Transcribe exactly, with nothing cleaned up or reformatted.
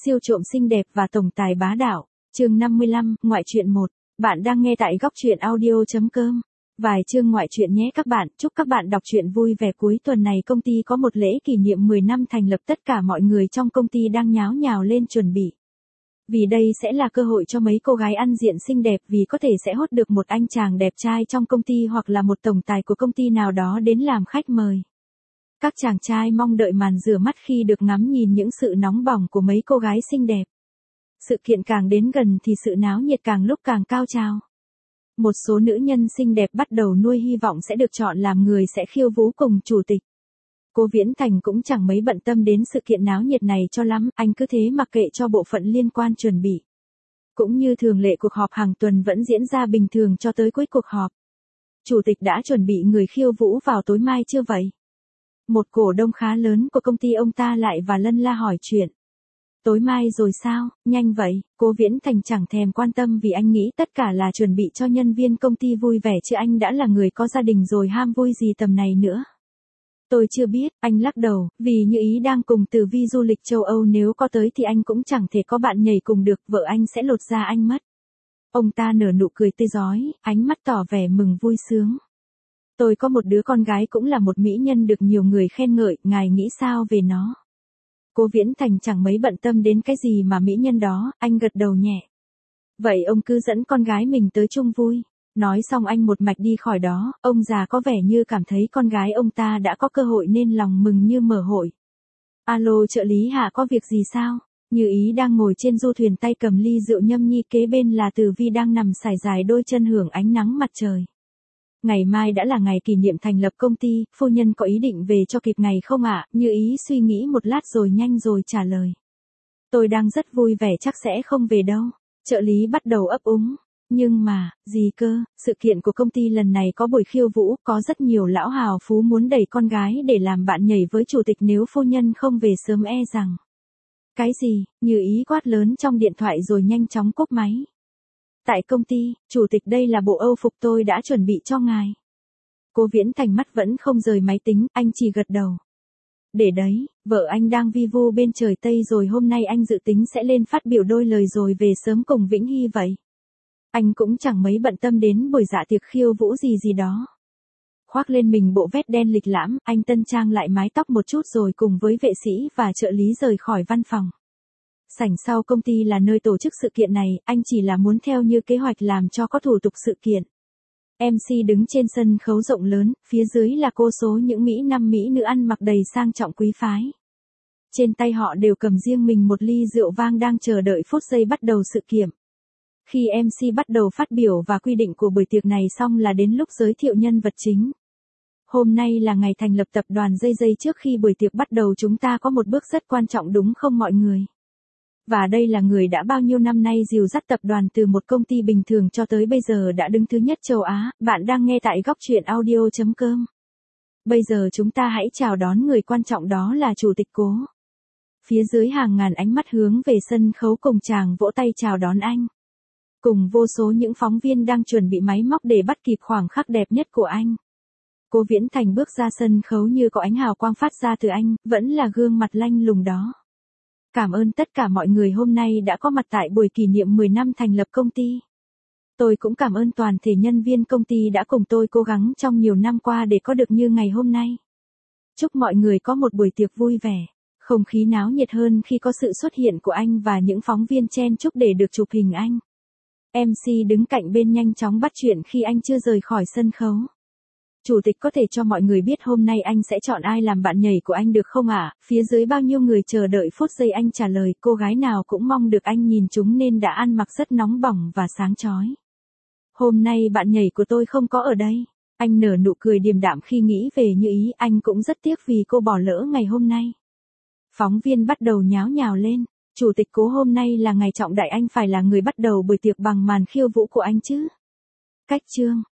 siêu trộm xinh đẹp và tổng tài bá đạo. Chương năm mươi lăm, ngoại truyện một. Bạn đang nghe tại góc truyện audio chấm com. Vài chương ngoại truyện nhé các bạn. Chúc các bạn đọc truyện vui vẻ. Cuối tuần này công ty có một lễ kỷ niệm mười năm thành lập, tất cả mọi người trong công ty đang nháo nhào lên chuẩn bị. Vì đây sẽ là cơ hội cho mấy cô gái ăn diện xinh đẹp, vì có thể sẽ hốt được một anh chàng đẹp trai trong công ty hoặc là một tổng tài của công ty nào đó đến làm khách mời. Các chàng trai mong đợi màn rửa mắt khi được ngắm nhìn những sự nóng bỏng của mấy cô gái xinh đẹp. Sự kiện càng đến gần thì sự náo nhiệt càng lúc càng cao trào. Một số nữ nhân xinh đẹp bắt đầu nuôi hy vọng sẽ được chọn làm người sẽ khiêu vũ cùng chủ tịch. Cố Viễn Thành cũng chẳng mấy bận tâm đến sự kiện náo nhiệt này cho lắm, anh cứ thế mặc kệ cho bộ phận liên quan chuẩn bị. Cũng như thường lệ, cuộc họp hàng tuần vẫn diễn ra bình thường cho tới cuối cuộc họp. Chủ tịch đã chuẩn bị người khiêu vũ vào tối mai chưa vậy? Một cổ đông khá lớn của công ty ông ta lại và lân la hỏi chuyện. Tối mai rồi sao, nhanh vậy? Cố Viễn Thành chẳng thèm quan tâm, vì anh nghĩ tất cả là chuẩn bị cho nhân viên công ty vui vẻ, chứ anh đã là người có gia đình rồi, ham vui gì tầm này nữa. Tôi chưa biết, anh lắc đầu, vì Như Ý đang cùng Từ Vi du lịch châu Âu, nếu có tới thì anh cũng chẳng thể có bạn nhảy cùng được, vợ anh sẽ lột da anh mất. Ông ta nở nụ cười tươi rói, ánh mắt tỏ vẻ mừng vui sướng. Tôi có một đứa con gái cũng là một mỹ nhân được nhiều người khen ngợi, ngài nghĩ sao về nó? Cố Viễn Thành chẳng mấy bận tâm đến cái gì mà mỹ nhân đó, anh gật đầu nhẹ. Vậy ông cứ dẫn con gái mình tới chung vui. Nói xong anh một mạch đi khỏi đó. Ông già có vẻ như cảm thấy con gái ông ta đã có cơ hội nên lòng mừng như mở hội. Alo, trợ lý Hạ, có việc gì sao? Như Ý đang ngồi trên du thuyền, tay cầm ly rượu nhâm nhi, kế bên là Từ Vi đang nằm sải dài đôi chân hưởng ánh nắng mặt trời. Ngày mai đã là ngày kỷ niệm thành lập công ty, phu nhân có ý định về cho kịp ngày không ạ? Như Ý suy nghĩ một lát rồi nhanh rồi trả lời. Tôi đang rất vui vẻ, chắc sẽ không về đâu. Trợ lý bắt đầu ấp úng. Nhưng mà, gì cơ, sự kiện của công ty lần này có buổi khiêu vũ, có rất nhiều lão hào phú muốn đẩy con gái để làm bạn nhảy với chủ tịch, nếu phu nhân không về sớm e rằng. Cái gì? Như Ý quát lớn trong điện thoại rồi nhanh chóng cúp máy. Tại công ty, chủ tịch, đây là bộ Âu phục tôi đã chuẩn bị cho ngài. Cố Viễn Thành mắt vẫn không rời máy tính, anh chỉ gật đầu. Để đấy, vợ anh đang vi vu bên trời Tây rồi, hôm nay anh dự tính sẽ lên phát biểu đôi lời rồi về sớm cùng Vĩnh Hy vậy. Anh cũng chẳng mấy bận tâm đến buổi dạ tiệc khiêu vũ gì gì đó. Khoác lên mình bộ vest đen lịch lãm, anh tân trang lại mái tóc một chút rồi cùng với vệ sĩ và trợ lý rời khỏi văn phòng. Sảnh sau công ty là nơi tổ chức sự kiện này, anh chỉ là muốn theo như kế hoạch làm cho có thủ tục sự kiện. em xê đứng trên sân khấu rộng lớn, phía dưới là cô số những mỹ nam mỹ nữ ăn mặc đầy sang trọng quý phái. Trên tay họ đều cầm riêng mình một ly rượu vang, đang chờ đợi phút giây bắt đầu sự kiện. Khi em xê bắt đầu phát biểu và quy định của buổi tiệc này xong là đến lúc giới thiệu nhân vật chính. Hôm nay là ngày thành lập tập đoàn Dây Dây, trước khi buổi tiệc bắt đầu chúng ta có một bước rất quan trọng đúng không mọi người? Và đây là người đã bao nhiêu năm nay dìu dắt tập đoàn từ một công ty bình thường cho tới bây giờ đã đứng thứ nhất châu Á. Bạn đang nghe tại góc truyện audio chấm com. Bây giờ chúng ta hãy chào đón người quan trọng, đó là chủ tịch Cố. Phía dưới hàng ngàn ánh mắt hướng về sân khấu cùng chàng vỗ tay chào đón anh. Cùng vô số những phóng viên đang chuẩn bị máy móc để bắt kịp khoảng khắc đẹp nhất của anh. Cố Viễn Thành bước ra sân khấu như có ánh hào quang phát ra từ anh, vẫn là gương mặt lanh lùng đó. Cảm ơn tất cả mọi người hôm nay đã có mặt tại buổi kỷ niệm mười năm thành lập công ty. Tôi cũng cảm ơn toàn thể nhân viên công ty đã cùng tôi cố gắng trong nhiều năm qua để có được như ngày hôm nay. Chúc mọi người có một buổi tiệc vui vẻ. Không khí náo nhiệt hơn khi có sự xuất hiện của anh và những phóng viên chen chúc để được chụp hình anh. em xê đứng cạnh bên nhanh chóng bắt chuyện khi anh chưa rời khỏi sân khấu. Chủ tịch có thể cho mọi người biết hôm nay anh sẽ chọn ai làm bạn nhảy của anh được không ạ? À? Phía dưới bao nhiêu người chờ đợi phút giây anh trả lời, cô gái nào cũng mong được anh nhìn chúng nên đã ăn mặc rất nóng bỏng và sáng chói. Hôm nay bạn nhảy của tôi không có ở đây. Anh nở nụ cười điềm đạm khi nghĩ về Như Ý, anh cũng rất tiếc vì cô bỏ lỡ ngày hôm nay. Phóng viên bắt đầu nháo nhào lên. Chủ tịch Cố, hôm nay là ngày trọng đại, anh phải là người bắt đầu buổi tiệc bằng màn khiêu vũ của anh chứ. Cách chương.